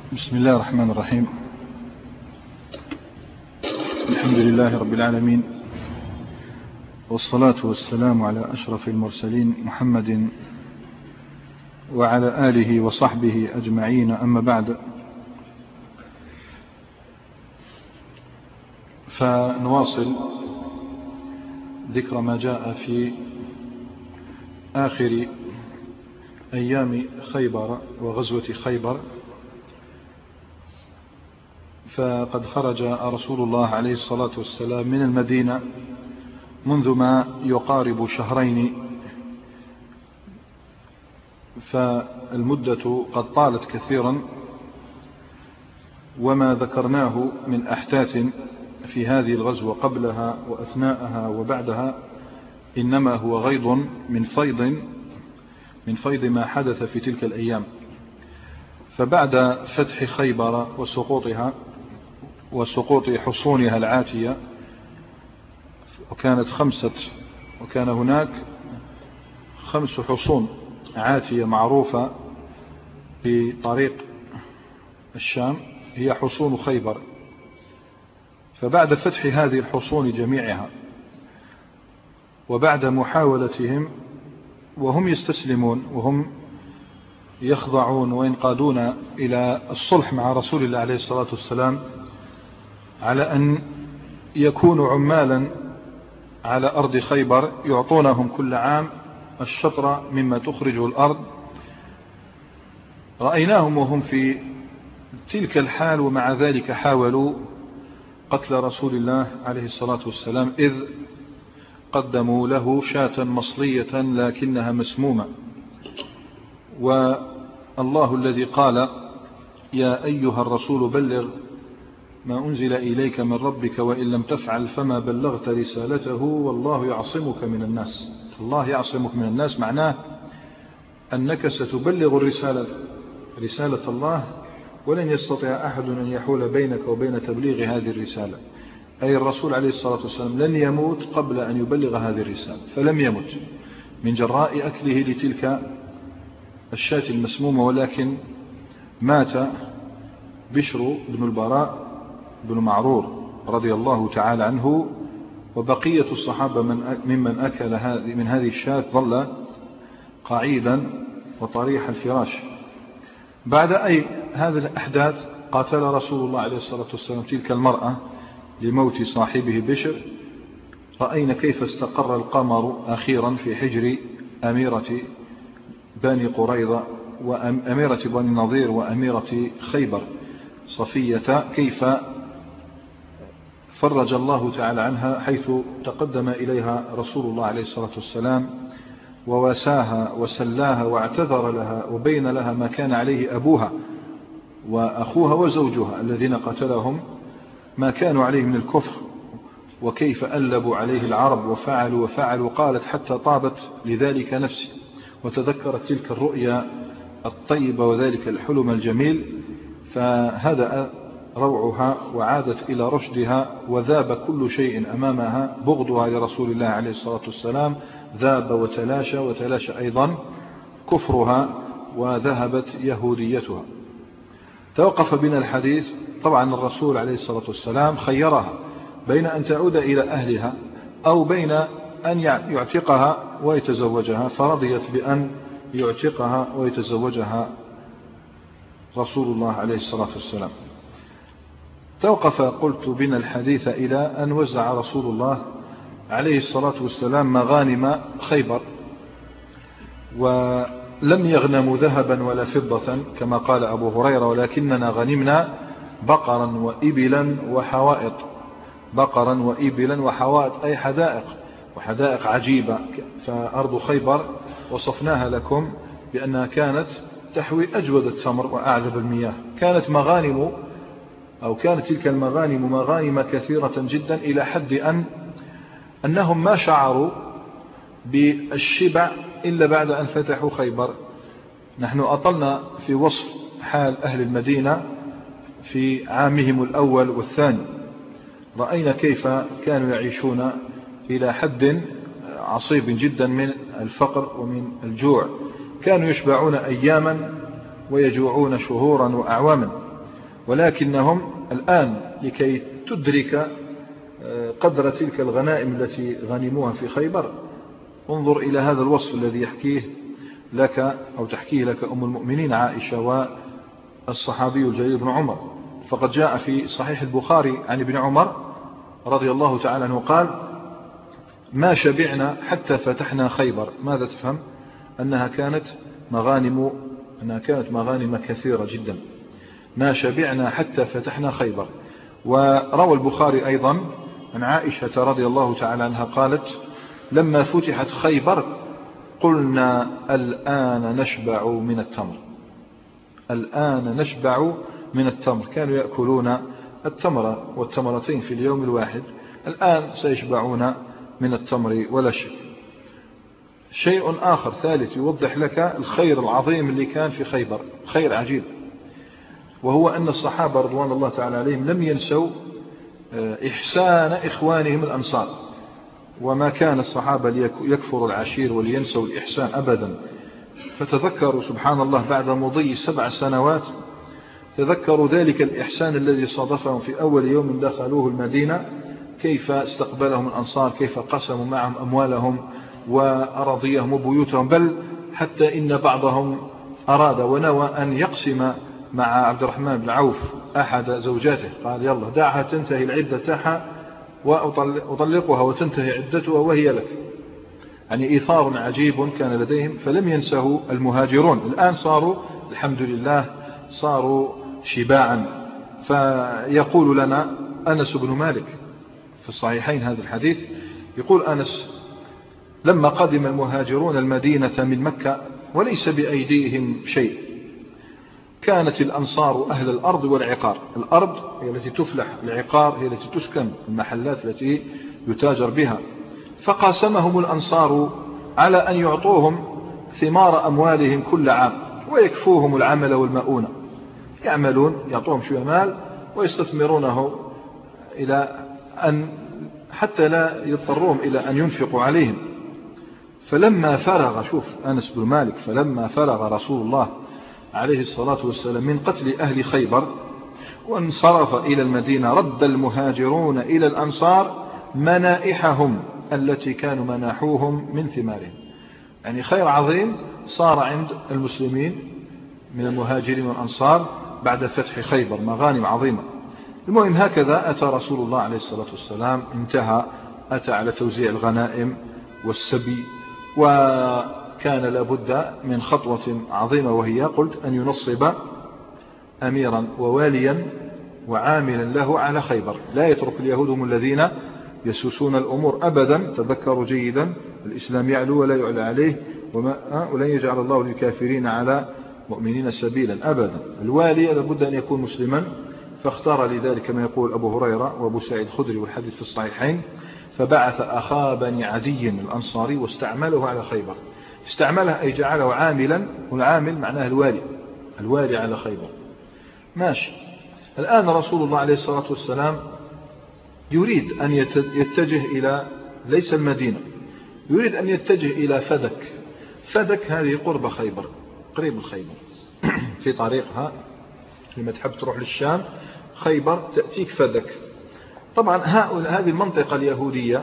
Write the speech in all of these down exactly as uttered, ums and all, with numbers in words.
بسم الله الرحمن الرحيم. الحمد لله رب العالمين، والصلاة والسلام على أشرف المرسلين محمد وعلى آله وصحبه أجمعين، أما بعد، فنواصل ذكر ما جاء في آخر أيام خيبر وغزوة خيبر. فقد خرج رسول الله عليه الصلاة والسلام من المدينة منذ ما يقارب شهرين، فالمدة قد طالت كثيرا، وما ذكرناه من أحداث في هذه الغزوة قبلها وأثناءها وبعدها إنما هو غيض من فيض من فيض ما حدث في تلك الأيام. فبعد فتح خيبر وسقوطها وسقوط حصونها العاتية، وكانت خمسة وكان هناك خمس حصون عاتية معروفة في طريق الشام، هي حصون خيبر. فبعد فتح هذه الحصون جميعها، وبعد محاولتهم وهم يستسلمون وهم يخضعون وينقادون إلى الصلح مع رسول الله عليه الصلاة والسلام على أن يكونوا عمالا على أرض خيبر يعطونهم كل عام الشطر مما تخرجه الأرض، رأيناهم وهم في تلك الحال، ومع ذلك حاولوا قتل رسول الله عليه الصلاة والسلام، إذ قدموا له شاة مصلية لكنها مسمومة. والله الذي قال: يا أيها الرسول بلغ ما أنزل إليك من ربك وإن لم تفعل فما بلغت رسالته والله يعصمك من الناس. الله يعصمك من الناس معناه أنك ستبلغ الرسالة رسالة الله، ولن يستطيع أحد أن يحول بينك وبين تبليغ هذه الرسالة. أي الرسول عليه الصلاة والسلام لن يموت قبل أن يبلغ هذه الرسالة، فلم يمت من جراء أكله لتلك الشاة المسمومة، ولكن مات بشر بن البراء بن معرور رضي الله تعالى عنه، وبقية الصحابة من ممن أكل من هذه الشاة ظل قعيدا وطريح الفراش. بعد أي هذه الأحداث قاتل رسول الله عليه الصلاة والسلام تلك المرأة لموت صاحبه بشر. رأينا كيف استقر القمر أخيرا في حجر أميرة بني قريظة وأميرة بني النضير وأميرة خيبر صفية، كيف فرج الله تعالى عنها، حيث تقدم إليها رسول الله عليه الصلاة والسلام وواساها وسلاها واعتذر لها وبين لها ما كان عليه أبوها وأخوها وزوجها الذين قتلهم، ما كانوا عليه من الكفر، وكيف ألبوا عليه العرب وفعلوا وفعلوا. قالت: حتى طابت لذلك نفسي، وتذكرت تلك الرؤيا الطيبة وذلك الحلم الجميل، فهدأ روعها وعادت إلى رشدها، وذاب كل شيء أمامها. بغضها لرسول الله عليه الصلاة والسلام ذاب وتلاشى، وتلاشى أيضا كفرها، وذهبت يهوديتها. توقف بنا الحديث. طبعا الرسول عليه الصلاة والسلام خيرها بين أن تعود إلى أهلها أو بين أن يعتقها ويتزوجها، فرضيت بأن يعتقها ويتزوجها رسول الله عليه الصلاة والسلام. توقف قلت بنا الحديث إلى أن وزع رسول الله عليه الصلاة والسلام مغانم خيبر، ولم يغنموا ذهبا ولا فضة كما قال أبو هريرة، ولكننا غنمنا بقرا وإبلا وحوائط. بقرا وإبلا وحوائط أي حدائق، وحدائق عجيبة. فأرض خيبر وصفناها لكم بأنها كانت تحوي أجود التمر وأعذب المياه. كانت مغانم أو كانت تلك المغانم مغانم كثيرة جدا، إلى حد أن أنهم ما شعروا بالشبع إلا بعد أن فتحوا خيبر. نحن أطلنا في وصف حال أهل المدينة في عامهم الأول والثاني، رأينا كيف كانوا يعيشون إلى حد عصيب جدا من الفقر ومن الجوع. كانوا يشبعون أياما ويجوعون شهورا وأعواما. ولكنهم الآن لكي تدرك قدر تلك الغنائم التي غنموها في خيبر انظر إلى هذا الوصف الذي يحكيه لك أو تحكيه لك أم المؤمنين عائشة والصحابي الجليل بن عمر. فقد جاء في صحيح البخاري عن ابن عمر رضي الله تعالى عنه قال: ما شبعنا حتى فتحنا خيبر. ماذا تفهم؟ أنها كانت مغانم أنها كانت مغانم كثيرة جدا. ما شبعنا حتى فتحنا خيبر. وروى البخاري أيضا عن عائشة رضي الله تعالى عنها قالت: لما فتحت خيبر قلنا الآن نشبع من التمر. الآن نشبع من التمر. كانوا يأكلون التمر والتمرتين في اليوم الواحد، الآن سيشبعون من التمر ولا شيء. شيء آخر ثالث يوضح لك الخير العظيم اللي كان في خيبر، خير عجيب، وهو أن الصحابة رضوان الله تعالى عليهم لم ينسوا إحسان إخوانهم الأنصار. وما كان الصحابة ليكفروا العشير ولينسوا الإحسان أبدا. فتذكروا سبحان الله بعد مضي سبع سنوات تذكروا ذلك الإحسان الذي صادفهم في أول يوم دخلوه المدينة، كيف استقبلهم الأنصار، كيف قسموا معهم أموالهم وأراضيهم وبيوتهم، بل حتى إن بعضهم أراد ونوى أن يقسم مع عبد الرحمن بن عوف أحد زوجاته، قال: يلا دعها تنتهي العدة تاعها وأطلقها وتنتهي عدتها وهي لك. يعني إيثار عجيب كان لديهم، فلم ينسه المهاجرون. الآن صاروا الحمد لله صاروا شباعا. فيقول لنا أنس بن مالك في الصحيحين هذا الحديث، يقول أنس: لما قدم المهاجرون المدينة من مكة وليس بأيديهم شيء، كانت الأنصار أهل الأرض والعقار. الأرض هي التي تفلح، العقار هي التي تسكن، المحلات التي يتاجر بها. فقاسمهم الأنصار على أن يعطوهم ثمار أموالهم كل عام ويكفوهم العمل والمؤونة. يعملون، يعطوهم شوية مال ويستثمرونه إلى أن حتى لا يضطرون إلى أن ينفقوا عليهم. فلما فرغ، شوف أنس بن مالك، فلما فرغ رسول الله عليه الصلاة والسلام من قتل أهل خيبر وانصرف إلى المدينة، رد المهاجرون إلى الأنصار منائحهم التي كانوا مناحوهم من ثمارهم. يعني خير عظيم صار عند المسلمين من المهاجرين والأنصار بعد فتح خيبر، مغانم عظيمة. المهم هكذا أتى رسول الله عليه الصلاة والسلام، انتهى، أتى على توزيع الغنائم والسبي، وكان لابد من خطوة عظيمة، وهي قلت أن ينصب أميرا وواليا وعاملا له على خيبر. لا يترك اليهود هم الذين يسوسون الأمور أبدا. تذكروا جيدا: الإسلام يعلو ولا يعلى عليه، وما ولن يجعل الله للكافرين على مؤمنين سبيلا أبدا. الوالي لابد أن يكون مسلما، فاختار لذلك ما يقول أبو هريرة وأبو سعيد الخدري والحديث في الصحيحين: فبعث أخا بني عدي الأنصاري واستعمله على خيبر. استعمله أي جعله عاملا، والعامل معناه الوالي، الوالي على خيبر. ماشي. الآن رسول الله عليه الصلاة والسلام يريد أن يتجه إلى ليس المدينة، يريد أن يتجه إلى فدك. فدك هذه قرب خيبر، قريب من خيبر في طريقها لما تحب تروح للشام خيبر تأتيك فدك. طبعا هذه المنطقة اليهودية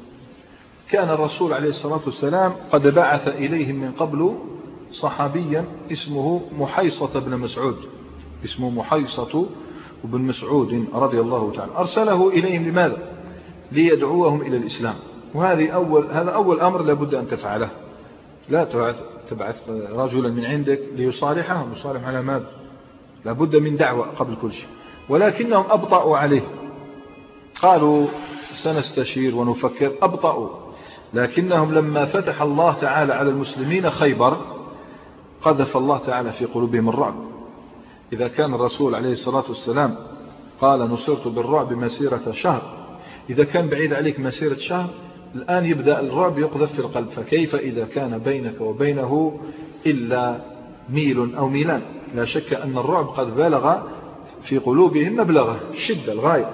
كان الرسول عليه الصلاة والسلام قد بعث إليهم من قبل صحابيا اسمه محيصة بن مسعود، اسمه محيصة بن مسعود رضي الله تعالى. أرسله إليهم لماذا؟ ليدعوهم إلى الإسلام. وهذه أول هذا أول أمر لابد أن تفعله. لا تبعث رجلا من عندك ليصالحهم، يصالح على ماذا؟ لابد من دعوة قبل كل شيء. ولكنهم أبطأوا عليه، قالوا سنستشير ونفكر، أبطأوا. لكنهم لما فتح الله تعالى على المسلمين خيبر قذف الله تعالى في قلوبهم الرعب. إذا كان الرسول عليه الصلاة والسلام قال نصرت بالرعب مسيرة شهر، إذا كان بعيد عليك مسيرة شهر، الآن يبدأ الرعب يقذف في القلب. فكيف إذا كان بينك وبينه إلا ميل أو ميلان؟ لا شك أن الرعب قد بلغ في قلوبهم مبلغه الشدة الغاية.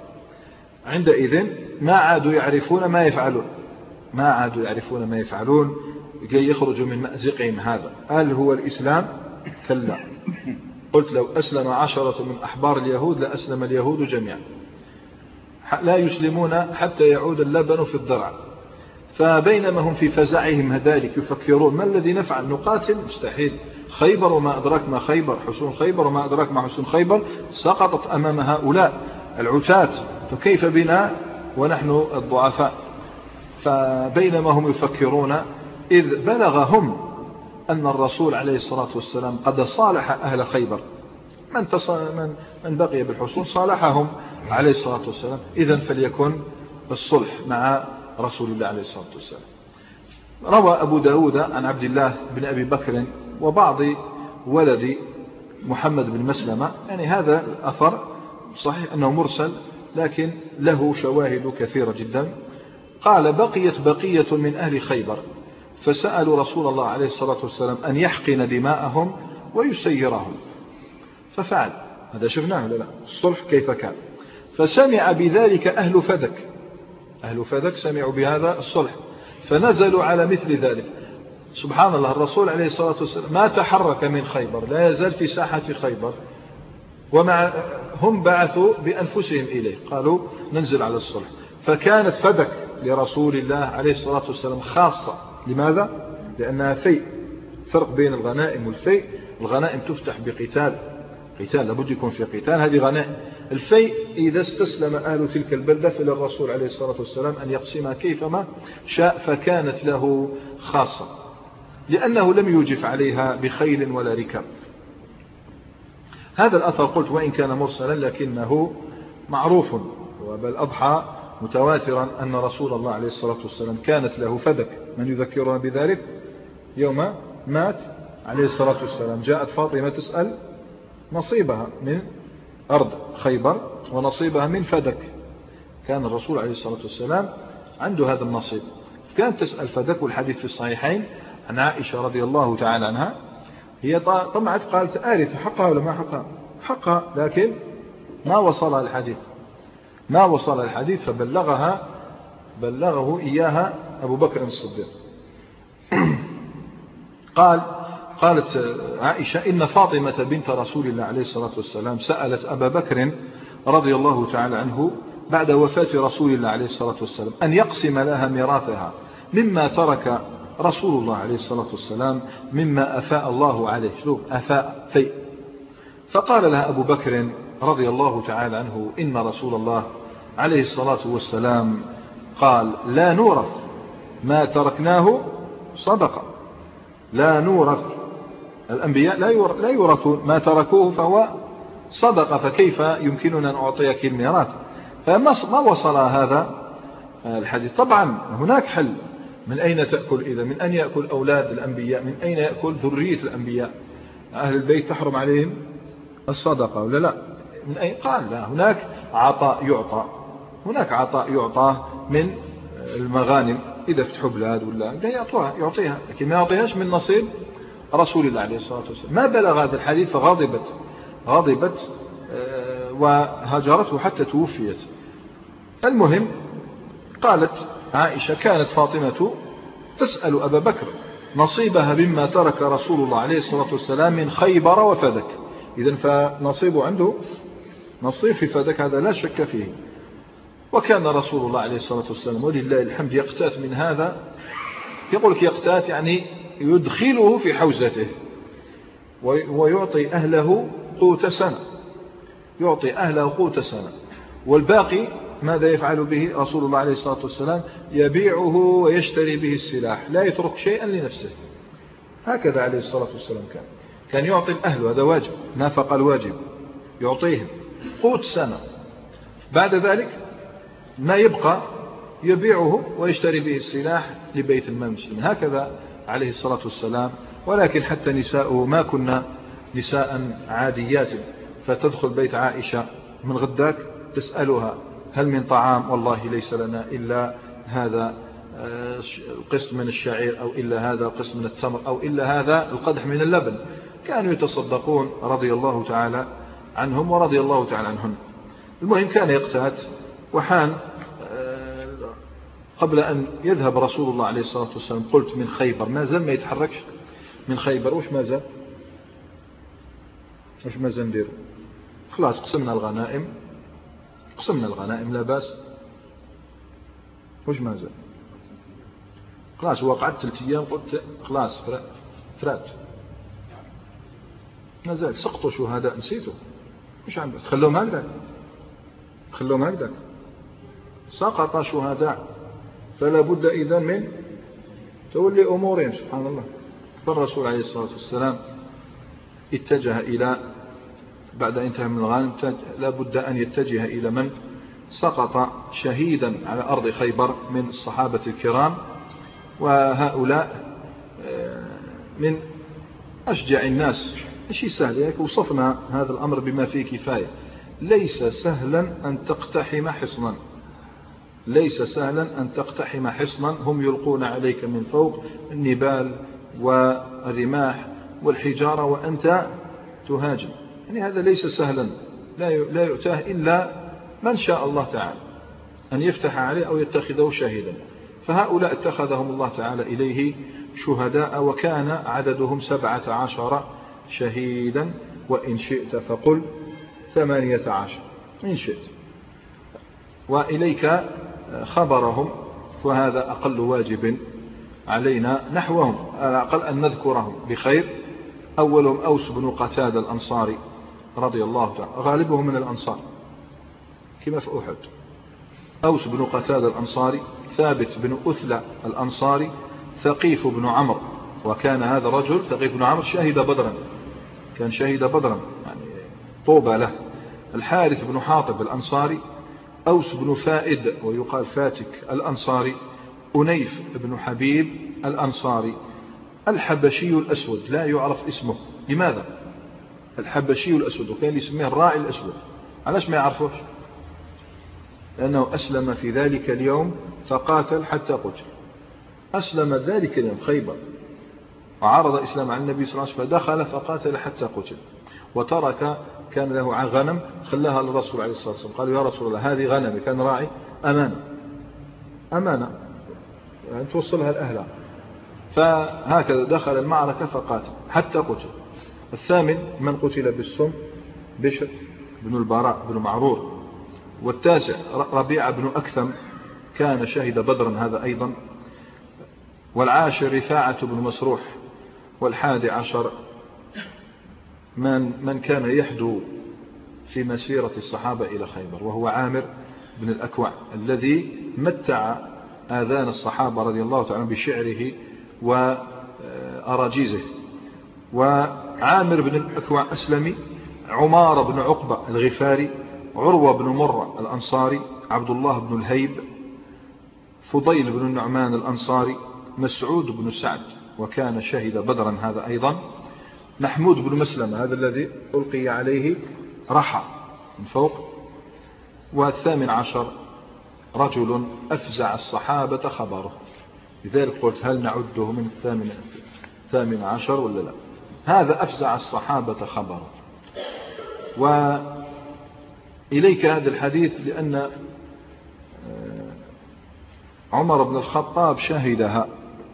عندئذ ما عادوا يعرفون ما يفعلون، ما عادوا يعرفون ما يفعلون كي يخرجوا من مأزقهم هذا. هل هو الإسلام؟ كلا. قلت لو أسلم عشرة من أحبار اليهود لأسلم اليهود جميعا، لا يسلمون حتى يعود اللبن في الضرع. فبينما هم في فزعهم ذلك يفكرون ما الذي نفعل، نقاتل؟ مستحيل، خيبر وما أدراك ما خيبر، حصون خيبر وما أدراك ما حصون خيبر سقطت أمام هؤلاء العتاة، فكيف بنا ونحن الضعفاء؟ فبينما هم يفكرون إذ بلغهم أن الرسول عليه الصلاة والسلام قد صالح أهل خيبر، من, من, من بقي بالحصول صالحهم عليه الصلاة والسلام، إذن فليكن الصلح مع رسول الله عليه الصلاة والسلام. روى أبو داود عن عبد الله بن أبي بكر وبعض ولد محمد بن مسلمة، يعني هذا الأثر صحيح أنه مرسل لكن له شواهد كثيرة جدا. قال بقيت بقية من أهل خيبر فسألوا رسول الله عليه الصلاة والسلام أن يحقن دماءهم ويسيرهم، ففعل هذا، شفناه لا الصلح كيف كان. فسمع بذلك أهل فدك، أهل فدك سمعوا بهذا الصلح فنزلوا على مثل ذلك. سبحان الله، الرسول عليه الصلاة والسلام ما تحرك من خيبر، لا يزال في ساحة خيبر، ومع هم بعثوا بأنفسهم إليه قالوا ننزل على الصلح. فكانت فدك لرسول الله عليه الصلاة والسلام خاصة. لماذا؟ لأنها فيء، فرق بين الغنائم والفيء. الغنائم تفتح بقتال، قتال لابد يكون في قتال، هذه غنائم. الفيء إذا استسلم أهل تلك البلدة فللرسول عليه الصلاة والسلام أن يقسمها كيفما شاء، فكانت له خاصة لأنه لم يوجف عليها بخيل ولا ركاب. هذا الأثر قلت وإن كان مرسلا لكنه معروف، وبل أضحى متواترا أن رسول الله عليه الصلاة والسلام كانت له فدك. من يذكرنا بذلك؟ يوم مات عليه الصلاة والسلام جاءت فاطمة تسأل نصيبها من أرض خيبر ونصيبها من فدك، كان الرسول عليه الصلاة والسلام عنده هذا النصيب، كانت تسأل فدك. والحديث في الصحيحين عن عائشة رضي الله تعالى عنها، هي طمعت قالت آرث حقها ولا ما حقها؟ حقها، لكن ما وصلها الحديث، ما وصل الحديث فبلغها بلغه إياها أبو بكر الصديق. قال قالت عائشة إن فاطمة بنت رسول الله عليه الصلاة والسلام سألت أبا بكر رضي الله تعالى عنه بعد وفاة رسول الله عليه الصلاة والسلام أن يقسم لها ميراثها مما ترك رسول الله عليه الصلاة والسلام مما أفاء الله عليه، شوف أفاء في. فقال لها أبو بكر رضي الله تعالى عنه إن رسول الله عليه الصلاة والسلام قال لا نورث ما تركناه صدقة، لا نورث، الأنبياء لا يورثون ما تركوه فهو صدقة، فكيف يمكننا أن أعطيك الميراث؟ فما وصل هذا الحديث. طبعا هناك حل، من أين تأكل إذا؟ من أين يأكل أولاد الأنبياء؟ من أين يأكل ذرية الأنبياء؟ أهل البيت تحرم عليهم الصدقة ولا لا؟ من أين؟ قال لا، هناك عطاء يعطى، هناك عطاء يعطى من المغانم إذا فتحوا بلاد ولا يعطوها يعطيها، لكن ما يعطيهاش من نصيب رسول الله عليه الصلاة والسلام. ما بلغ هذا الحديث فغضبت غضبت وهجرته حتى توفيت. المهم قالت عائشة كانت فاطمة تسأل أبا بكر نصيبها مما ترك رسول الله عليه الصلاة والسلام من خيبر وفدك، إذن فنصيبه عنده نصيب في فدك، هذا لا شك فيه. وكان رسول الله عليه الصلاة والسلام ولله الحمد يقتات من هذا، يقول لك يقتات يعني يدخله في حوزته ويعطي أهله قوت سنة، يعطي أهله قوت سنة، والباقي ماذا يفعل به رسول الله عليه الصلاة والسلام؟ يبيعه ويشتري به السلاح، لا يترك شيئا لنفسه. هكذا عليه الصلاة والسلام كان كان يعطي الأهل، هذا واجب، نافق الواجب، يعطيهم قوت سنة، بعد ذلك ما يبقى يبيعه ويشتري به السلاح لبيت المال المسلمين. هكذا عليه الصلاة والسلام. ولكن حتى نساءه ما كنا نساء عاديات، فتدخل بيت عائشة من غداك تسألها هل من طعام؟ والله ليس لنا إلا هذا القسم من الشعير، أو إلا هذا القسم من التمر، أو إلا هذا القدح من اللبن. كانوا يتصدقون رضي الله تعالى عنهم ورضي الله تعالى عنهم. المهم كان يقتات، وحان قبل أن يذهب رسول الله عليه الصلاة والسلام قلت من خيبر، ما زال ما يتحركش من خيبر، وش ما زال واش مازال نديرو؟ خلاص قسمنا الغنائم، قسمنا الغنائم لا باس. واش مازال؟ خلاص وقعت ثلاث ايام قلت خلاص فرات، مازال سقطوا شهداء نسيتوا. واش عم تخلوهم هكذاك؟ تخلوهم هكذاك؟ سقط شهداء، فلا بد إذن من تولي أمورهم. سبحان الله. فالرسول عليه الصلاة والسلام اتجه إلى بعد انتهى من الغنم لا بد أن يتجه إلى من سقط شهيدا على أرض خيبر من الصحابة الكرام، وهؤلاء من أشجع الناس. شيء سهل، يعني وصفنا هذا الأمر بما فيه كفاية. ليس سهلا أن تقتحم حصنا، ليس سهلا أن تقتحم حصنا هم يلقون عليك من فوق النبال والرماح والحجارة وأنت تهاجم. يعني هذا ليس سهلا، لا يؤتاه إلا من شاء الله تعالى أن يفتح عليه أو يتخذه شهيدا. فهؤلاء اتخذهم الله تعالى إليه شهداء، وكان عددهم سبعة عشر شهيدا، وإن شئت فقل ثمانية عشر إن شئت. وإليك خبرهم، وهذا أقل واجب علينا نحوهم، على الأقل أن نذكرهم بخير. أولهم أوس بن قتادة الأنصاري رضي الله تعالى، غالبهم من الأنصار كما في أحد. أوس بن قتادة الأنصاري، ثابت بن أثلى الأنصاري، ثقيف بن عمرو، وكان هذا الرجل ثقيف بن عمرو شهد بدرا، كان شهد بدرا يعني طوبى له. الحارث بن حاطب الأنصاري، أوس بن فائد ويقال فاتك الأنصاري، أنيف بن حبيب الأنصاري، الحبشي الأسود لا يعرف اسمه. لماذا؟ الحبشي الأسود، وكان يسميه الراعي الأسود. علاش ما يعرفوش؟ لأنه أسلم في ذلك اليوم فقاتل حتى قتل. أسلم ذلك اليوم خيبر وعرض إسلام على النبي صلى الله عليه وسلم، فدخل فقاتل حتى قتل، وترك كان له غنم خلاها للرسول عليه الصلاة والسلام. قالوا يا رسول الله هذه غنمي، كان راعي أمانة، أمانة يعني توصلها لأهلها. فهكذا دخل المعركة فقاتل حتى قتل. الثامن من قتل بالسم بشر بن البراء بن معرور. والتاسع ربيعة بن أكثم كان شهد بدرا هذا أيضا. والعاشر رفاعة بن مسروح. والحادي عشر من, من كان يحدو في مسيرة الصحابة إلى خيبر، وهو عامر بن الأكوع الذي متع آذان الصحابة رضي الله تعالى بشعره وأراجيزه. وعامر بن الأكوع أسلمي. عمار بن عقبة الغفاري، عروة بن مرة الأنصاري، عبد الله بن الهيب، فضيل بن النعمان الأنصاري، مسعود بن سعد وكان شهد بدرا هذا أيضا، محمود بن مسلمة هذا الذي ألقي عليه رحى من فوق. والثامن عشر رجل أفزع الصحابة خبره، لذلك قلت هل نعده من الثامن الثامن عشر ولا لا؟ هذا أفزع الصحابة خبره. وإليك هذا الحديث لأن عمر بن الخطاب شهدها،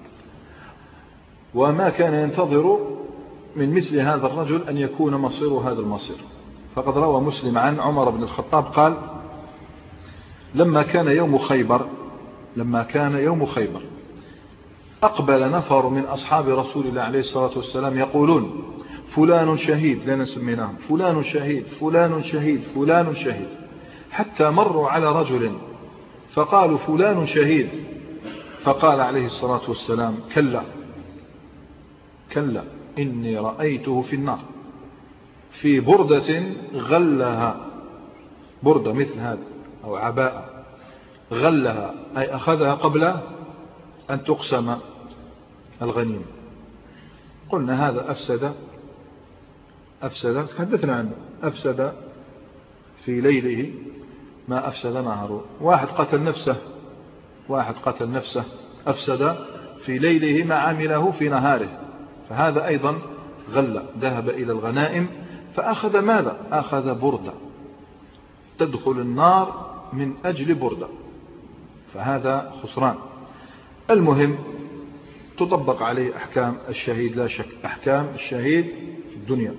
وما كان ينتظر من مثل هذا الرجل أن يكون مصير هذا المصير. فقد روى مسلم عن عمر بن الخطاب قال لما كان يوم خيبر لما كان يوم خيبر أقبل نفر من أصحاب رسول الله عليه الصلاة والسلام يقولون فلان شهيد، لنا سميناهم فلان شهيد فلان شهيد فلان شهيد، حتى مروا على رجل فقالوا فلان شهيد، فقال عليه الصلاة والسلام كلا كلا إني رأيته في النار في بردة غلها، بردة مثل هذا أو عباءة غلها أي أخذها قبل أن تقسم الغنيمة. قلنا هذا أفسد أفسد تحدثنا عنه أفسد في ليله ما أفسد نهاره. واحد قتل نفسه واحد قتل نفسه أفسد في ليله ما عمله في نهاره، فهذا أيضا غل، ذهب إلى الغنائم فأخذ ماذا؟ أخذ بردة تدخل النار من أجل بردة، فهذا خسران. المهم تطبق عليه أحكام الشهيد لا شك، أحكام الشهيد في الدنيا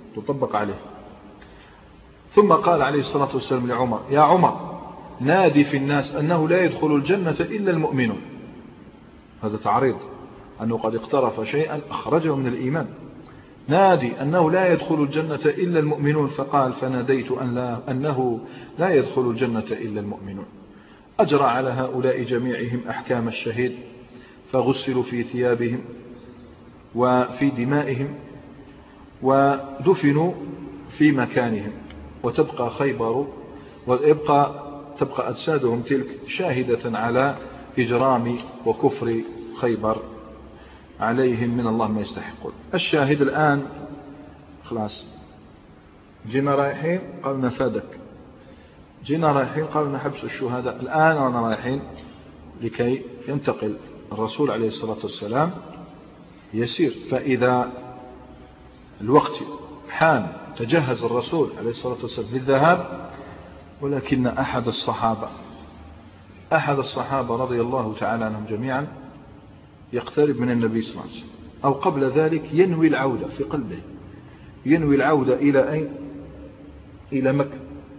تطبق عليه. ثم قال عليه الصلاة والسلام لعمر: يا عمر نادي في الناس أنه لا يدخل الجنة إلا المؤمنون. هذا تعريض أنه قد اقترف شيئا أخرجه من الإيمان. نادي أنه لا يدخل الجنة إلا المؤمنون. فقال: فناديت أن لا أنه لا يدخل الجنة إلا المؤمنون. أجرى على هؤلاء جميعهم أحكام الشهيد، فغسلوا في ثيابهم وفي دمائهم ودفنوا في مكانهم، وتبقى خيبر ويبقى تبقى أجسادهم تلك شاهدة على إجرام وكفر خيبر عليهم من الله ما يستحقون. الشاهد الآن خلاص جينا رايحين قالوا نفادك، جينا رايحين قالوا نحبس الشهداء، الآن رانا رايحين لكي ينتقل الرسول عليه الصلاة والسلام يسير. فإذا الوقت حان تجهز الرسول عليه الصلاة والسلام للذهاب، ولكن أحد الصحابة أحد الصحابة رضي الله تعالى عنهم جميعا يقترب من النبي صلى الله عليه وسلم، أو قبل ذلك ينوي العودة في قلبه، ينوي العودة إلى أين؟ إلى مكة،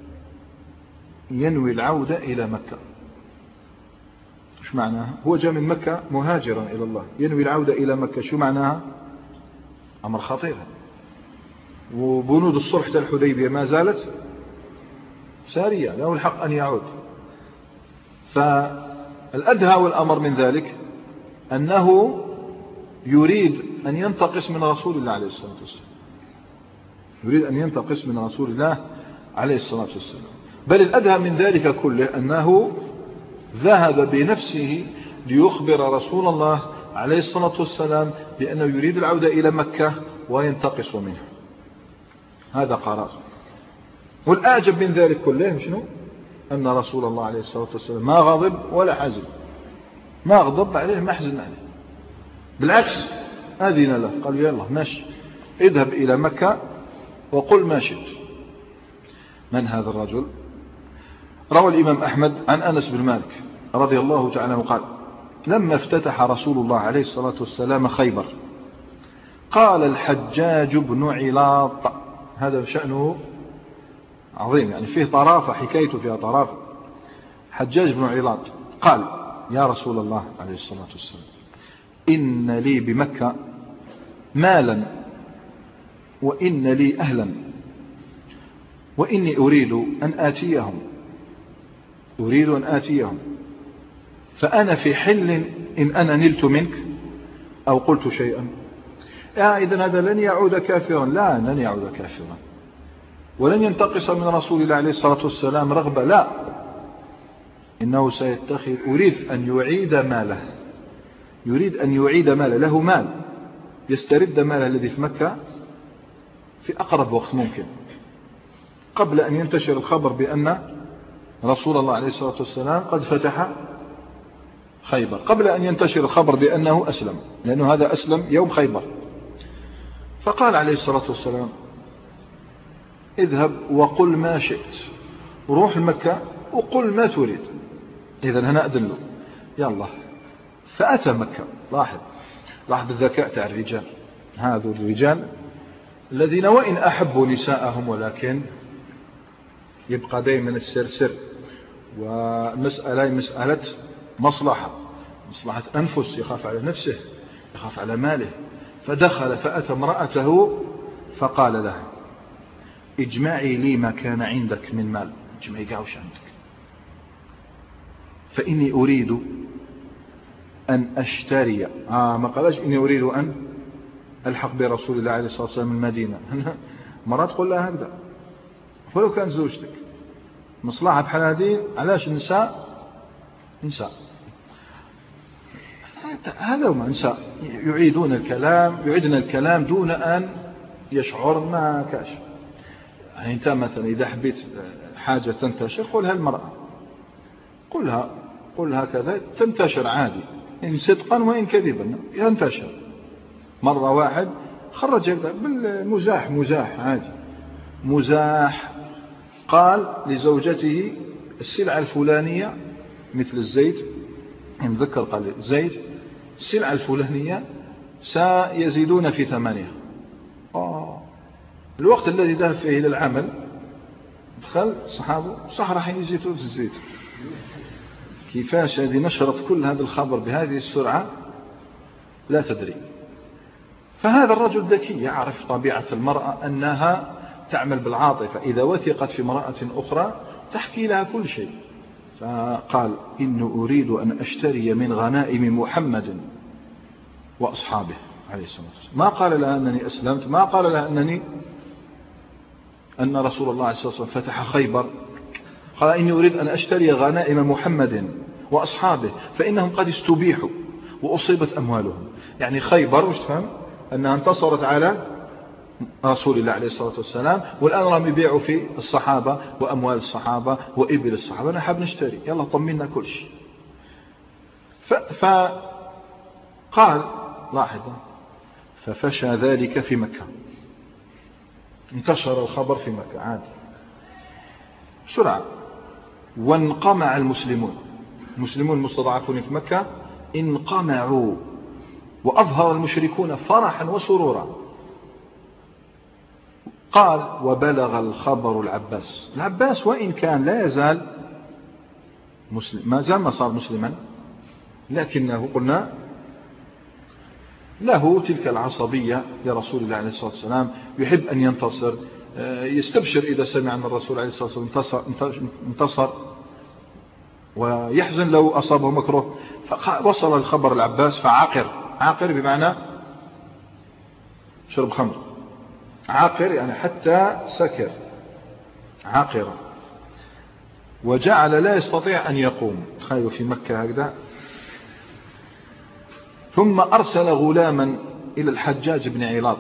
ينوي العودة إلى مكة. شو معناها؟ هو جاء من مكة مهاجرا إلى الله، ينوي العودة إلى مكة، شو معناها؟ أمر خطير. وبنود الصلح الحديبية ما زالت سارية، له الحق أن يعود. فالأدهى والأمر من ذلك أنه يريد أن ينتقص من رسول الله عليه الصلاة والسلام، يريد أن ينتقص من رسول الله عليه الصلاة والسلام. بل الأدهى من ذلك كله أنه ذهب بنفسه ليخبر رسول الله عليه الصلاة والسلام بأنه يريد العودة إلى مكة وينتقص منه. هذا قرار. والأعجب من ذلك كله شنو؟ أن رسول الله عليه الصلاة والسلام ما غضب ولا حزن، ما غضب عليه ما حزن عليه، بالعكس أذن له، قال: يلا ماشي اذهب إلى مكة وقل ما شئت. من هذا الرجل؟ روى الإمام أحمد عن أنس بن مالك رضي الله تعالى عنه قال: لما افتتح رسول الله عليه الصلاة والسلام خيبر قال الحجاج بن علاط، هذا شأنه عظيم، يعني فيه طرافة، حكايته فيها طرافة. حجاج بن علاط قال: يا رسول الله عليه الصلاة والسلام، إن لي بمكة مالا وإن لي أهلا وإني أريد أن آتيهم أريد أن آتيهم فأنا في حل إن أنا نلت منك أو قلت شيئا. آه إذن هذا لن يعود كافرا، لا لن يعود كافرا، ولن ينتقص من رسول الله عليه الصلاة والسلام رغبة، لا، إنه سيتخذ، أريد أن يعيد ماله، يريد أن يعيد ماله، له مال، يسترد ماله الذي في مكة في أقرب وقت ممكن، قبل أن ينتشر الخبر بأن رسول الله عليه الصلاة والسلام قد فتح خيبر، قبل أن ينتشر الخبر بأنه أسلم، لأنه هذا أسلم يوم خيبر. فقال عليه الصلاة والسلام: اذهب وقل ما شئت، روح مكة وقل ما تريد، إذن هنا أذن له، يلا. فأتى مكة. لاحظ لاحظ الذكاء تاع الرجال، هذا الرجال الذين وإن أحبوا نساءهم ولكن يبقى دائما السر سر، والمسألة مسألة مصلحة، مصلحة أنفس، يخاف على نفسه، يخاف على ماله. فدخل فأتى امرأته فقال لها: اجمعي لي ما كان عندك من مال، اجمعي قاوش عندك، فإني أريد أن أشتري. آه ما قالش إني أريد أن ألحق برسول الله عليه الصلاة والسلام من المدينة. مرات تقول لها هكذا، ولو كان زوجتك مصلحة بحال هذه، علاش النساء نساء هذا هم نساء يعيدون الكلام، يعيدن الكلام دون أن يشعر ما كاش. يعني أنت مثلا إذا حبيت حاجة تنتشر قولها المرأة، قولها قولها كذا تنتشر عادي، إن صدقا وإن كذبا ينتشر. مرة واحد خرج بالمزاح، مزاح عادي، مزاح، قال لزوجته: السلعة الفلانية مثل الزيت، نذكر قال الزيت، السلعة الفلانية سيزيدون في ثمنها. آه الوقت الذي ذهب فيه إلى العمل دخل الصحابة صح راح يزيتوا في الزيت. كيفاش هذه نشرت كل هذا الخبر بهذه السرعة لا تدري. فهذا الرجل ذكي يعرف طبيعة المرأة أنها تعمل بالعاطفة، إذا وثقت في امرأة أخرى تحكي لها كل شيء. فقال إن أريد أن أشتري من غنائم محمد وأصحابه عليه الصلاة والسلام. ما قال لها أنني أسلمت، ما قال لها أنني أن رسول الله عليه الصلاة والسلام فتح خيبر. قال إني أريد أن أشتري غنائم محمد وأصحابه فإنهم قد استبيحوا وأصيبت أموالهم. يعني خيبر وش تفهم أنها انتصرت على رسول الله عليه الصلاة والسلام، والآن راهم يبيعوا في الصحابة وأموال الصحابة وإبل الصحابة. أنا حاب نشتري، يلا طمنا كل شيء. فقال لاحظا ففشى ذلك في مكة، انتشر الخبر في مكة عادي بسرعة، وانقمع المسلمون المسلمون المستضعفون في مكة انقمعوا، وأظهر المشركون فرحا وسرورا. قال وبلغ الخبر العباس. العباس وإن كان لا يزال مسلم، ما زال ما صار مسلما، لكنه قلنا له تلك العصبية لرسول الله عليه الصلاة والسلام، يحب أن ينتصر، يستبشر إذا سمع أن الرسول عليه الصلاة والسلام انتصر, انتصر ويحزن لو أصابه مكروه. فوصل الخبر العباس فعاقر، عاقر بمعنى شرب خمر، عاقر يعني حتى سكر، عاقرة، وجعل لا يستطيع أن يقوم. تخيلوا في مكة هكذا. ثم أرسل غلاما إلى الحجاج بن علاط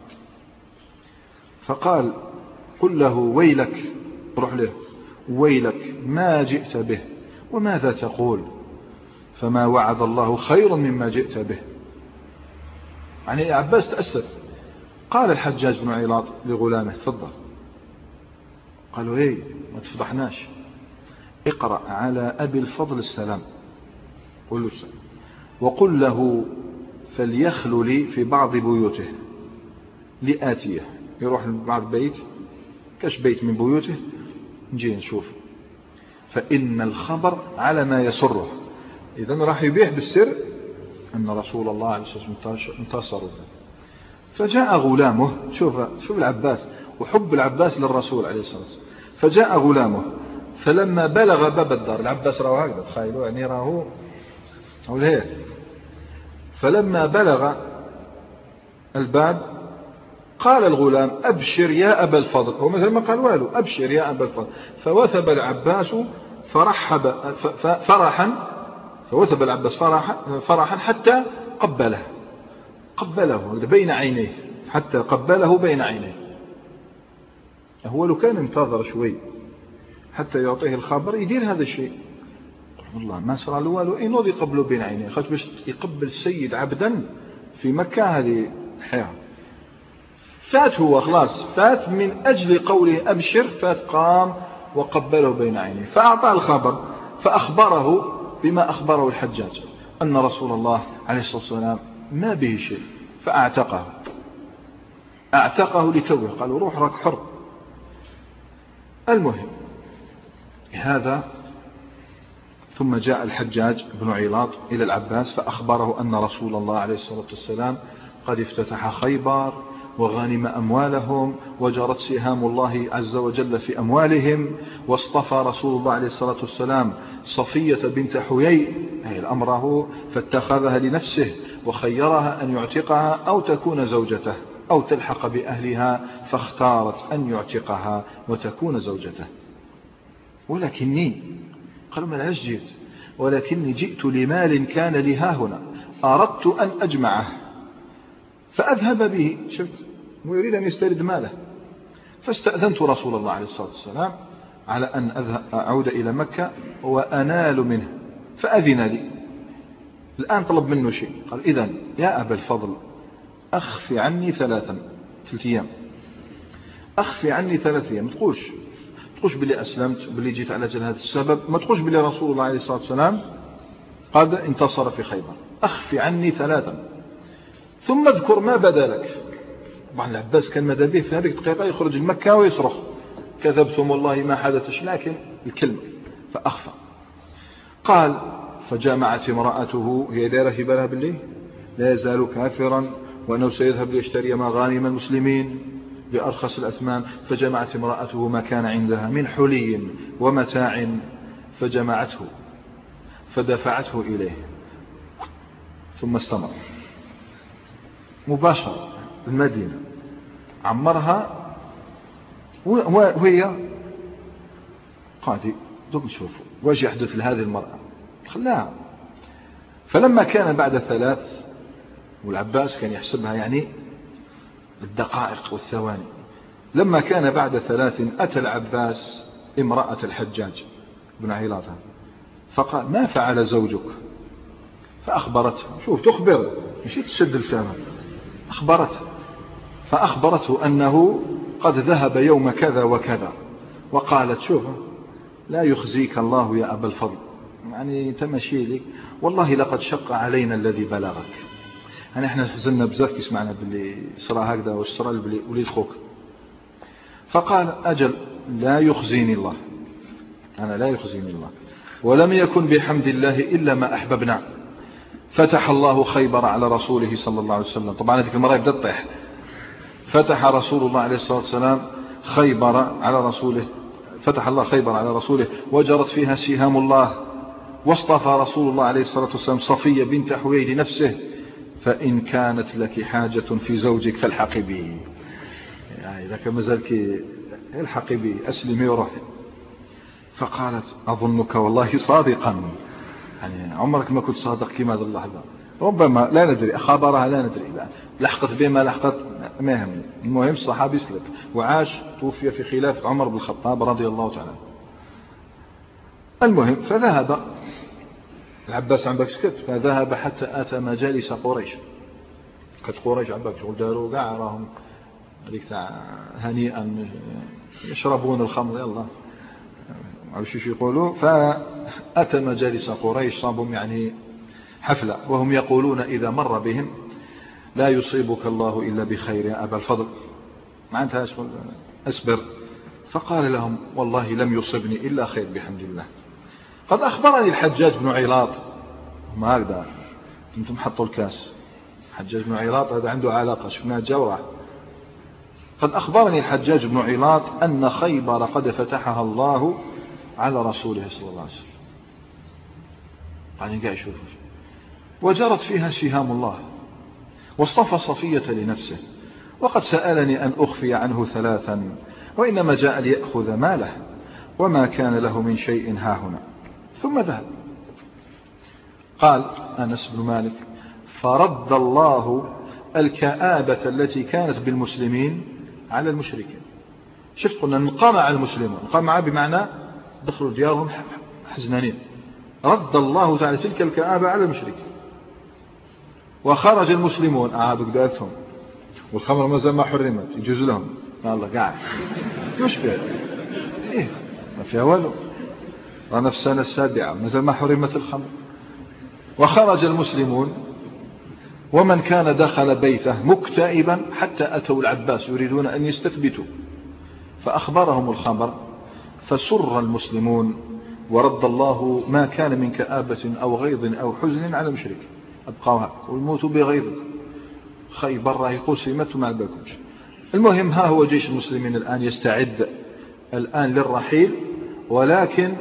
فقال قل له ويلك، روح له ويلك ما جئت به وماذا تقول؟ فما وعد الله خيرا مما جئت به. يعني عباس تأسف. قال الحجاج بن علاط لغلامه تفضل. قالوا ايه ما تفضحناش، اقرأ على أبي الفضل السلام، قل له السلام، وقل له فليخل لي في بعض بيوته لآتيه. يروح لبعض بيت، كاش بيت من بيوته نجي نشوف، فإن الخبر على ما يسره. إذن راح يبيح بالسر أن رسول الله عليه الصلاة والسلام انتصر. فجاء غلامه، شوف شوف العباس وحب العباس للرسول عليه الصلاة والسلام. فجاء غلامه فلما بلغ باب الدار، العباس راه هكذا تخيلوا يعني راهو أوليه. فلما بلغ الباب قال الغلام أبشر يا أبا الفضل، هو مثل ما قال والو أبشر يا أبا الفضل. فوثب العباس فرحب فرحا فوثب العباس فرحا, فرحا حتى قبله قبله بين عينيه، حتى قبله بين عينيه. هو لو كان انتظر شوي حتى يعطيه الخبر يدير هذا الشيء، والله ما صار له والو إنه يقبله بين عينيه، خاطر باش يقبل السيد عبدا في مكة هذه حياة. فات هو خلاص فات من أجل قوله أبشر، فات قام وقبله بين عينيه. فأعطاه الخبر فأخبره بما أخبره الحجاج أن رسول الله عليه الصلاة والسلام ما به شيء، فأعتقه أعتقه لتوه، قالوا روح راك حر. المهم هذا. ثم جاء الحجاج بن علاط إلى العباس فأخبره أن رسول الله عليه الصلاة والسلام قد افتتح خيبر وغنم أموالهم وجرت سهام الله عز وجل في أموالهم، واصطفى رسول الله عليه الصلاة والسلام صفية بنت حيي أي الأمره فاتخذها لنفسه وخيرها أن يعتقها أو تكون زوجته أو تلحق بأهلها، فاختارت أن يعتقها وتكون زوجته. ولكني قالوا ما العجز جئت، ولكني جئت لمال كان لي ها هنا أردت أن أجمعه فأذهب به. شفت ويريد أن يسترد ماله. فاستأذنت رسول الله عليه الصلاة والسلام على أن أذهب أعود إلى مكة وأنال منه، فأذن لي. الآن طلب منه شيء، قال إذن يا أبا الفضل أخفي عني ثلاثا ثلاث أيام أخفي عني ثلاث أيام، ما تقولش تقولش بلي أسلمت بلي جيت على جل هذا السبب، ما تقولش بلي رسول الله عليه الصلاة والسلام قد انتصر في خيبر، أخفي عني ثلاثا ثم اذكر ما بدا لك. طبعا العباس كان ماذا به في هذه الدقيقة يخرج من مكة ويصرخ كذبتم والله ما حدثش، لكن الكلمة فأخفى. قال فجامعت امرأته، هي دائرة في بالها بالليل لا يزال كافرا وأنه سيذهب ليشتري مغانم المسلمين بأرخص الأثمان، فجمعت امرأته ما كان عندها من حلي ومتاع فجمعته فدفعته إليه، ثم استمر مباشرة المدينة عمرها وهي قاعدة دوك نشوفوا واش يحدث لهذه المرأة، خلاها. فلما كان بعد ثلاث، والعباس كان يحسبها يعني بالدقائق والثواني، لما كان بعد ثلاث أتى العباس امرأة الحجاج بن عيلاطة فقال ما فعل زوجك؟ فأخبرته، شوف تخبر مش تشد الفهم، أخبرته فأخبرته أنه قد ذهب يوم كذا وكذا، وقالت شوف لا يخزيك الله يا أبا الفضل، يعني تمشي لي والله لقد شق علينا الذي بلغك، يعني احنا حزننا بزاف كي سمعنا باللي صرا هكذا والصرا اللي وليد خوك. فقال أجل لا يخزيني الله، أنا لا يخزيني الله، ولم يكن بحمد الله إلا ما أحببنا. فتح الله خيبر على رسوله صلى الله عليه وسلم، طبعا هذيك المرة يبدأ الطيح. فتح رسول الله عليه الصلاة والسلام خيبر على رسوله، فتح الله خيبر على رسوله وجرت فيها سهام الله، واصطفى رسول الله عليه الصلاة والسلام صفية بنت حويي لنفسه، فإن كانت لك حاجة في زوجك فالحقي به، يعني إذا كان مازالك الحقي به أسلمي وروحي. فقالت أظنك والله صادقا، يعني عمرك ما كنت صادق كما هذه اللحظة، ربما لا ندري خبرها لا ندري لا. لحقت بما لحقت ما يهمني، المهم الصحابي سلك وعاش توفي في خلافة عمر بن الخطاب رضي الله تعالى. المهم فذهب العباس عن باك سكت، فذهب حتى أتى مجالس قريش. كانت قريش عن باك شغل داروا كاع راهم هذيك تاع هنيئا يشربون الخمر يلا معرفش شو يقولوا. فأتى مجالس قريش صابهم يعني حفلة، وهم يقولون إذا مر بهم لا يصيبك الله إلا بخير يا أبا الفضل، معناتها أسبر. فقال لهم والله لم يصبني إلا خير بحمد الله. قد أخبرني الحجاج بن عيلاط، ما هكذا أنتم حطوا الكاس، حجاج بن عيلاط هذا عنده علاقة شفناه جورة. قد أخبرني الحجاج بن عيلاط أن خيبر قد فتحها الله على رسوله صلى الله عليه وسلم، يعني قاعد يشوف وجرت فيها سهام الله، واصطفى صفية لنفسه، وقد سألني أن أخفي عنه ثلاثا، وإنما جاء ليأخذ ماله وما كان له من شيء هاهنا، ثم ذهب. قال أنس بن مالك فرد الله الكآبة التي كانت بالمسلمين على المشركين. شفت قلنا انقمع المسلمون، انقمع بمعنى دخلوا ديارهم حزنانين، رد الله تعالى تلك الكآبة على المشركين. وخرج المسلمون أعادوا قداتهم، والخمر ما زال ما حرمت يجوز لهم، الله قاعد يشبه إيه ما فيها والو، رانا في السنة السابعة ما زال ما حرمت الخمر. وخرج المسلمون ومن كان دخل بيته مكتئبا حتى أتوا العباس يريدون أن يستثبتوا، فأخبرهم الخبر فسر المسلمون، ورد الله ما كان من كآبة أو غيظ أو حزن على المشرك، أبقوها والموتوا بغيظ. خيبر راهي قسمت مع بالكمش. المهم ها هو جيش المسلمين الآن يستعد الآن للرحيل، ولكن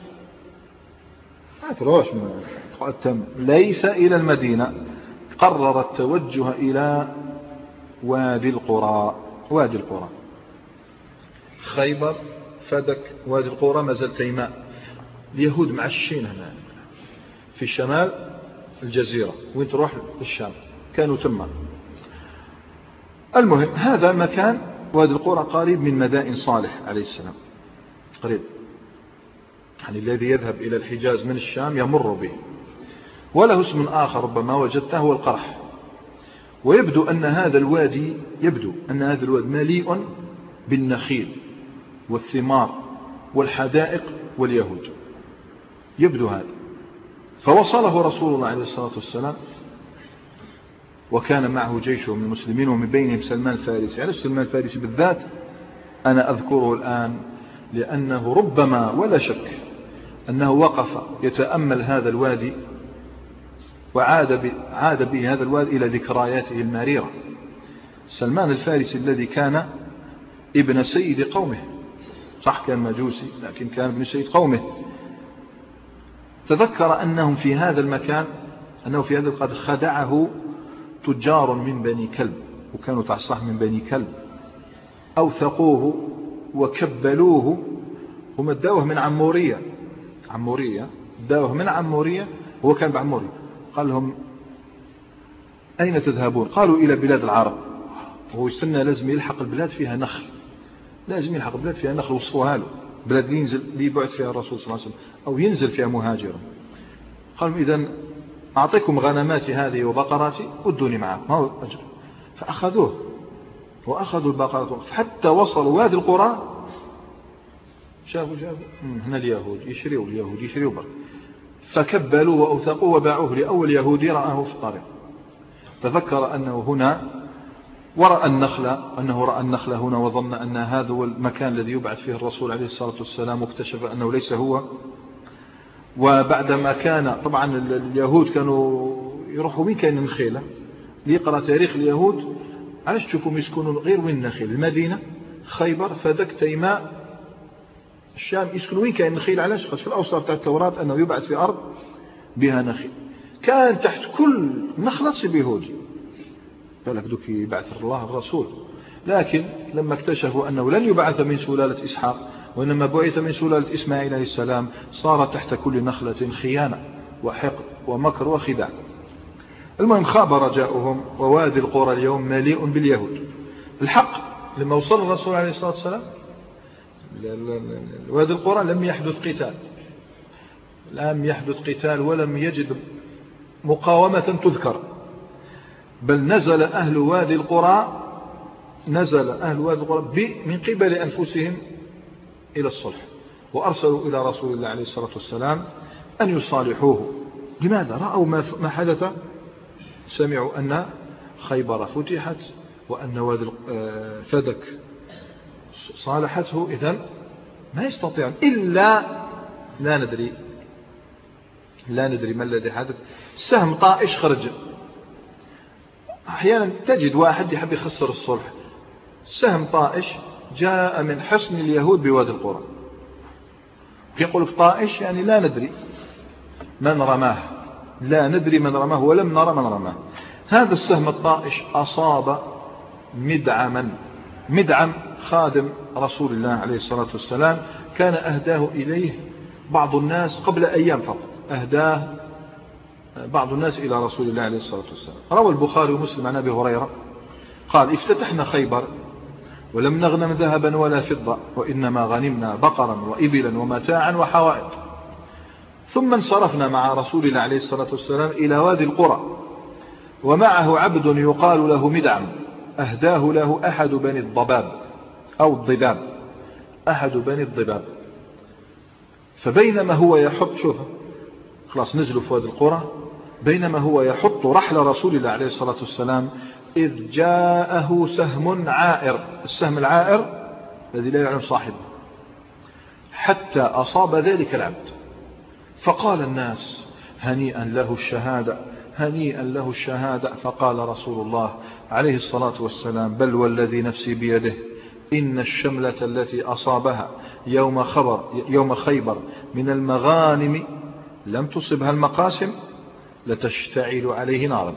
ما تروش ليس إلى المدينة، قرر التوجه إلى وادي القرى. وادي القرى خيبر فدك، وادي القرى ما زال تيماء، اليهود معشين هنا في شمال الجزيرة، وين تروح الشام كانوا تما. المهم هذا مكان وادي القرى قريب من مدائن صالح عليه السلام، قريب يعني الذي يذهب إلى الحجاز من الشام يمر به. وله اسم آخر ربما وجدته هو القرح. ويبدو أن هذا الوادي يبدو أن هذا الوادي مليء بالنخيل والثمار والحدائق واليهود، يبدو هذا. فوصله رسول الله عليه الصلاة والسلام وكان معه جيشه من المسلمين ومن بينهم سلمان الفارسي. يعني سلمان الفارسي بالذات أنا أذكره الآن لأنه ربما ولا شك أنه وقف يتأمل هذا الوادي وعاد عاد به هذا الوادي إلى ذكرياته المريرة. سلمان الفارسي الذي كان ابن سيد قومه، صح كان مجوسي لكن كان ابن سيد قومه، تذكر أنهم في هذا المكان أنه في هذا قد خدعه تجار من بني كلب، وكانوا تعصح من بني كلب، أوثقوه وكبلوه ومداوه من عمورية عمورية داوه من عمورية، هو كان بعمورية. قال لهم أين تذهبون؟ قالوا إلى بلاد العرب. وهو يستنى لازم يلحق البلاد فيها نخل، لازم يلحق البلاد فيها نخل، وصفوها له بلاد ينزل ليبعث فيها الرسول صلى الله عليه وسلم أو ينزل فيها مهاجرا. قالوا إذن أعطيكم غنماتي هذه وبقراتي ودوني معكم، ما هو أجر. فأخذوه وأخذوا البقرات حتى وصلوا وادي القرى. شافوا شافوا هنا اليهود يشريوا اليهود يشريوا بر، فكبلوا وأوثقوا وباعوه لأول يهودي رآه في الطريق. تذكر أنه هنا ورأى النخلة، أنه رأى النخلة هنا وظن أن هذا هو المكان الذي يبعث فيه الرسول عليه الصلاة والسلام، واكتشف أنه ليس هو. وبعدما كان طبعا اليهود كانوا يروحوا وين كان النخيلة، ليقرأ تاريخ اليهود علاش تشوفوا يسكنوا غير وين النخيل، المدينة خيبر فدك تيماء الشام يسكنوا وين كان النخيل. علاش؟ في الأوصاف تاع التوراة أنه يبعث في أرض بها نخيل، كان تحت كل نخلة تصيب يهودي، بالك دوك يبعث الله الرسول. لكن لما اكتشفوا أنه لن يبعث من سلالة إسحاق وإنما بعث من سلالة إسماعيل عليه السلام، صار تحت كل نخلة خيانة وحقد ومكر وخداع. المهم خاب رجاؤهم، ووادي القرى اليوم مليء باليهود. الحق لما وصل الرسول عليه الصلاة والسلام وادي القرى لم يحدث قتال، لم يحدث قتال ولم يجد مقاومة تذكر، بل نزل أهل وادي القرى نزل أهل وادي القرى من قبل أنفسهم إلى الصلح، وأرسلوا إلى رسول الله عليه الصلاة والسلام أن يصالحوه. لماذا؟ رأوا ما حدث، سمعوا أن خيبر فتحت وأن وادي فدك صالحته، إذن ما يستطيعون إلا لا ندري لا ندري ما الذي حدث. سهم طائش خرج. أحيانا تجد واحد يحب يخسر الصلح. سهم طائش جاء من حصن اليهود بوادي القرى، يقول طائش يعني لا ندري من رماه، لا ندري من رماه ولم نرى من رماه. هذا السهم الطائش أصاب مدعما، مدعم خادم رسول الله عليه الصلاة والسلام، كان أهداه إليه بعض الناس قبل أيام فقط، أهداه بعض الناس إلى رسول الله عليه الصلاة والسلام. روى البخاري ومسلم عن أبي هريرة قال: افتتحنا خيبر ولم نغنم ذهبا ولا فضة، وإنما غنمنا بقرا وإبلا ومتاعا وحوائط. ثم انصرفنا مع رسول الله عليه الصلاة والسلام إلى وادي القرى، ومعه عبد يقال له مدعم، أهداه له أحد بني الضباب أو الضباب، أحد بني الضباب. فبينما هو يحط، شوف خلاص نزلوا في وادي القرى، بينما هو يحط رحل رسول الله عليه الصلاة والسلام إذ جاءه سهم عائر. السهم العائر الذي لا يعلم صاحبه، حتى أصاب ذلك العبد. فقال الناس: هنيئا له الشهادة، هنيئا له الشهادة. فقال رسول الله عليه الصلاة والسلام: بل والذي نفسي بيده إن الشملة التي أصابها يوم خبر يوم خيبر من المغانم لم تصبها المقاسم لتشتعل عليه نارا.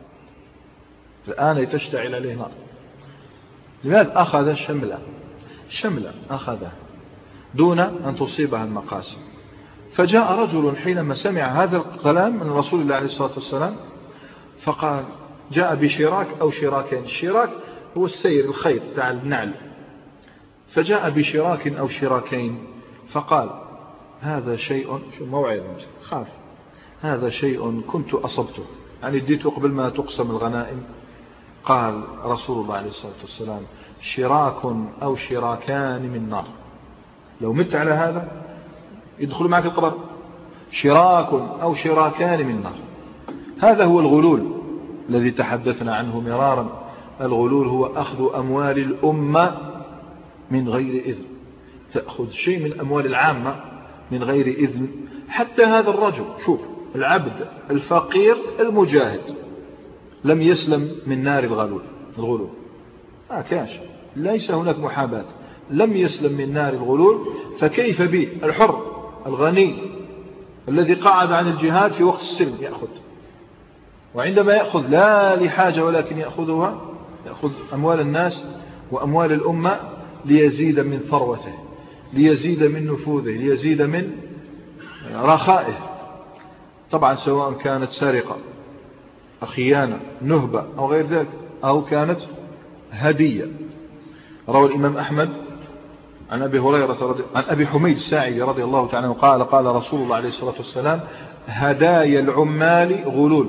الآن تشتعل عليه نار. لماذا أخذ الشملة؟ شملة أخذها دون أن تصيبها المقاسم. فجاء رجل حينما سمع هذا الكلام من رسول الله عليه الصلاة والسلام فقال، جاء بشراك أو شراكين. الشراك هو السير الخيط تاع النعل، فجاء بشراك أو شراكين فقال: هذا شيء موعظ خاف، هذا شيء كنت أصبته، يعني اديته قبل ما تقسم الغنائم. قال رسول الله عليه الصلاة والسلام: شراك أو شراكان من نار، لو مت على هذا يدخل معك القبر. شراك أو شراكان من نار، هذا هو الغلول الذي تحدثنا عنه مرارا. الغلول هو أخذ أموال الأمة من غير إذن، تأخذ شيء من أموال العامة من غير إذن. حتى هذا الرجل، شوف، العبد الفقير المجاهد لم يسلم من نار الغلول الغلول ما كانش، ليس هناك محاباة، لم يسلم من نار الغلول. فكيف به الحر الغني الذي قعد عن الجهاد في وقت السلم يأخذ، وعندما يأخذ لا لحاجة ولكن يأخذها، يأخذ أموال الناس وأموال الأمة ليزيد من ثروته، ليزيد من نفوذه، ليزيد من رخائه. طبعا سواء كانت سرقة، خيانة، نهبة أو غير ذلك، أو كانت هدية. روى الإمام أحمد عن أبي هريرة رضي... عن أبي حميد الساعدي رضي الله تعالى عنه قال قال رسول الله عليه الصلاة والسلام: هدايا العمال غلول.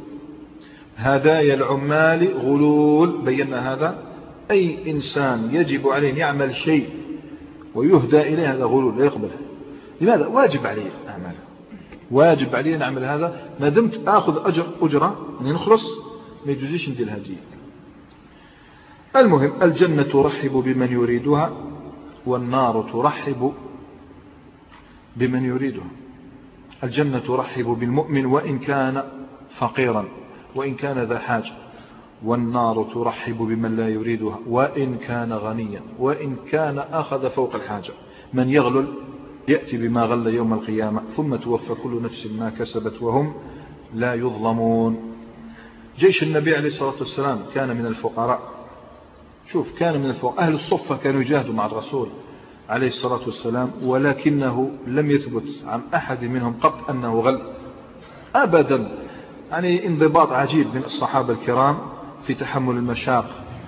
هدايا العمال غلول. بينا هذا، أي إنسان يجب عليه أن يعمل شيء ويهدى إليه هذا غلول، لا يقبله. لماذا؟ واجب عليه أعماله، واجب عليه نعمل هذا. ما دمت آخذ أجر أجرة يعني نخلص، ما يجوزيش ندير الهدية. المهم، الجنة ترحب بمن يريدها، والنار ترحب بمن يريدها. الجنة ترحب بالمؤمن وإن كان فقيرا وإن كان ذا حاجة، والنار ترحب بمن لا يريدها وإن كان غنيا وإن كان أخذ فوق الحاجة. من يغلل يأتي بما غل يوم القيامة، ثم توفى كل نفس ما كسبت وهم لا يظلمون. جيش النبي عليه الصلاة والسلام كان من الفقراء. شوف، كان من الفقراء. أهل الصفة كانوا يجاهدوا مع الرسول عليه الصلاة والسلام، ولكنه لم يثبت عن أحد منهم قط أنه غل أبدا. يعني انضباط عجيب من الصحابة الكرام في تحمل المشاق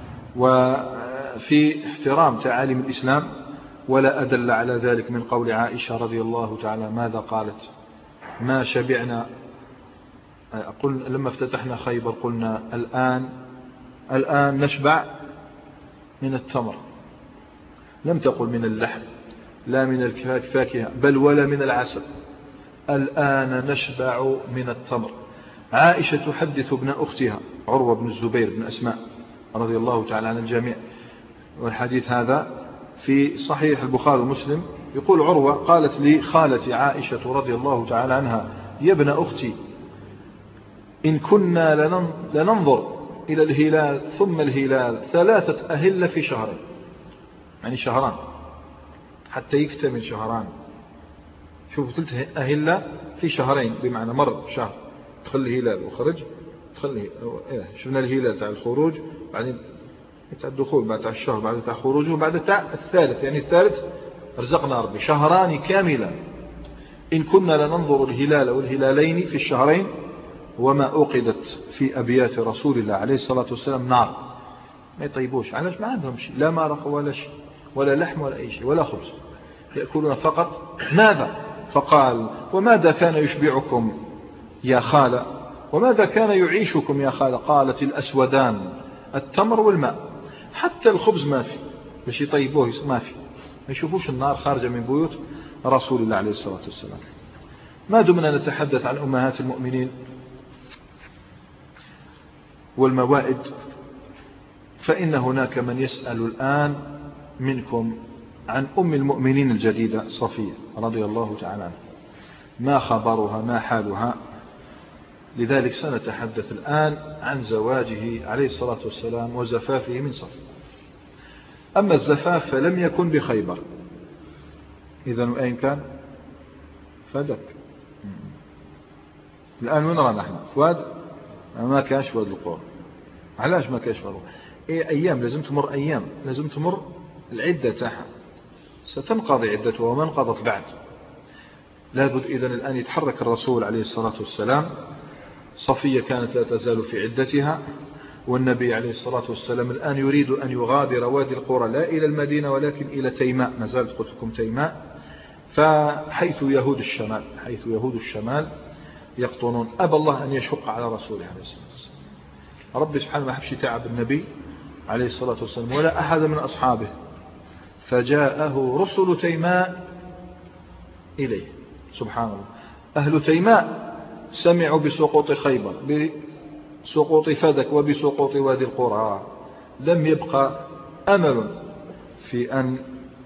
وفي احترام تعاليم الإسلام. ولا أدل على ذلك من قول عائشة رضي الله تعالى ماذا قالت: ما شبعنا. قلنا لما افتتحنا خيبر قلنا الآن الآن نشبع من التمر، لم تقل من اللحم لا من الفاكهة بل ولا من العسل، الآن نشبع من التمر. عائشة تحدث ابن أختها عروة بن الزبير بن أسماء رضي الله تعالى عن الجميع، والحديث هذا في صحيح البخاري ومسلم. يقول عروة: قالت لي خالتي عائشة رضي الله تعالى عنها: يا ابن أختي، إن كنا لننظر إلى الهلال ثم الهلال ثلاثة أهلة في شهرين، يعني شهران حتى يكتمل شهران. شوفوا، ثلاثة أهلة في شهرين، بمعنى مر شهر دخل الهلال وخرج، دخل إيه شفنا الهلال تاع الخروج، بعدين تاع الدخول، بعد تاع الشهر، بعد تاع خروجه، بعد تاع الثالث، يعني الثالث رزقنا ربي شهران كاملا. إن كنا لننظر الهلال والهلالين في الشهرين وما أوقدت في أبيات رسول الله عليه الصلاة والسلام نار، ما يطيبوش. علاش؟ ما عندهم شيء، لا مرق ولا شيء ولا لحم ولا أي شيء ولا خبز، يأكلون فقط. ماذا؟ فقال: وماذا كان يشبعكم يا خالة؟ وماذا كان يعيشكم يا خالة؟ قالت: الأسودان، التمر والماء. حتى الخبز ما في باش يطيبوه، ما في، ما يشوفوش النار خارجة من بيوت رسول الله عليه الصلاة والسلام. ما دمنا نتحدث عن أمهات المؤمنين والموائد، فإن هناك من يسأل الآن منكم عن أم المؤمنين الجديدة صفية رضي الله تعالى عنها، ما خبرها، ما حالها. لذلك سنتحدث الآن عن زواجه عليه الصلاة والسلام وزفافه من صفية. أما الزفاف فلم يكن بخيبر، إذن أين كان؟ فدك. الآن وين رانا نحن؟ فؤاد؟ ما كانش فؤاد القرى. علاش ما كانش فؤاد القرى؟ إيه، أيام لازم تمر، أيام لازم تمر العدة تاعها، ستنقضي عدتها وما انقضت بعد. لابد إذن الآن يتحرك الرسول عليه الصلاة والسلام. صفية كانت لا تزال في عدتها، والنبي عليه الصلاة والسلام الآن يريد أن يغادر وادي القرى، لا إلى المدينة ولكن إلى تيماء، ما زالت قلت لكم تيماء، فحيث يهود الشمال، حيث يهود الشمال يقطنون. أبى الله أن يشق على رسوله عليه الصلاة والسلام. ربي سبحانه ما حبش تعب النبي عليه الصلاة والسلام ولا أحد من أصحابه، فجاءه رسل تيماء إليه. سبحان الله، أهل تيماء سمعوا بسقوط خيبر، بسقوط فدك وبسقوط وادي القرى لم يبقى أمل في أن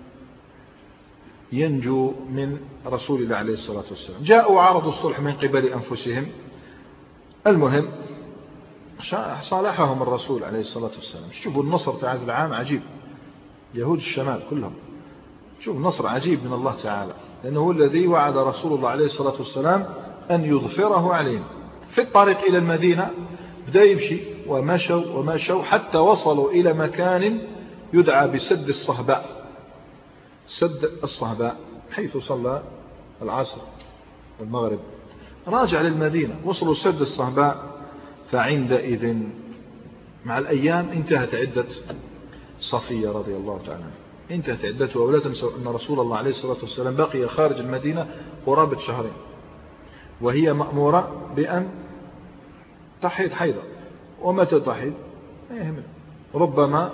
ينجو من رسول الله عليه الصلاة والسلام. جاءوا عرضوا الصلح من قبل أنفسهم. المهم صالحهم الرسول عليه الصلاة والسلام. شوفوا النصر تاع هذا العام عجيب، يهود الشمال كلهم. شوف نصر عجيب من الله تعالى، لأنه هو الذي وعد رسول الله عليه الصلاة والسلام أن يظفره عليهم. في الطريق إلى المدينة بدأ يمشي ومشوا ومشوا حتى وصلوا إلى مكان يدعى بسد الصهباء. سد الصهباء حيث صلى العصر والمغرب. راجع للمدينة، وصلوا سد الصهباء، فعندئذ مع الأيام انتهت عدة صفية رضي الله تعالى عنها، انتهت عدتها. ولا تنسوا أن رسول الله عليه الصلاة والسلام بقي خارج المدينة قرابة شهرين، وهي مأمورة بأن تحيض حيضة. ومتى تحيض لا يهمنا، ربما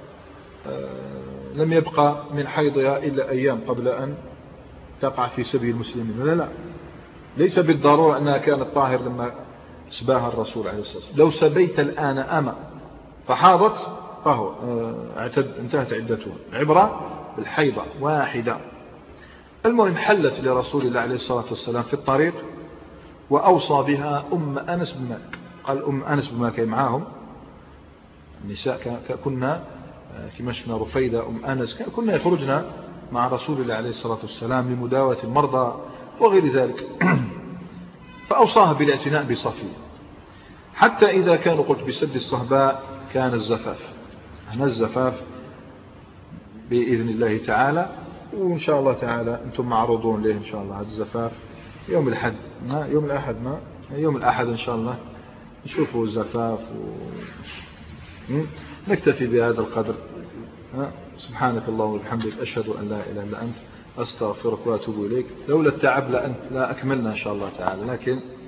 لم يبقى من حيضها إلا أيام قبل أن تقع في سبيل المسلمين. لا لا، ليس بالضرورة أنها كانت طاهر لما سباها الرسول عليه الصلاة والسلام. لو سبيت الآن أما فحاضت فهو اعتد انتهت عدتها. عبرة بالحيضة واحدة. المهم حلت لرسول الله عليه الصلاة والسلام في الطريق، وأوصى بها أم أنس بن مالك. قال أم أنس بن مالك معهم النساء كنا كما شفنا رفيدة أم أنس كنا يخرجنا مع رسول الله عليه الصلاة والسلام لمداوة المرضى وغير ذلك. فأوصاها بالاعتناء بصفية، حتى إذا كانوا قلت بسد الصهباء كان الزفاف. هنا الزفاف بإذن الله تعالى، وإن شاء الله تعالى أنتم معروضون له إن شاء الله. هذا الزفاف يوم الأحد ما يوم الأحد ما يوم الأحد إن شاء الله نشوفوا الزفاف و... نكتفي بهذا القدر. سبحانك اللهم وبحمدك أشهد أن لا إله إلا أنت أستغفرك وأتوب إليك. لولا التعب لأنت لا أكملنا إن شاء الله تعالى، لكن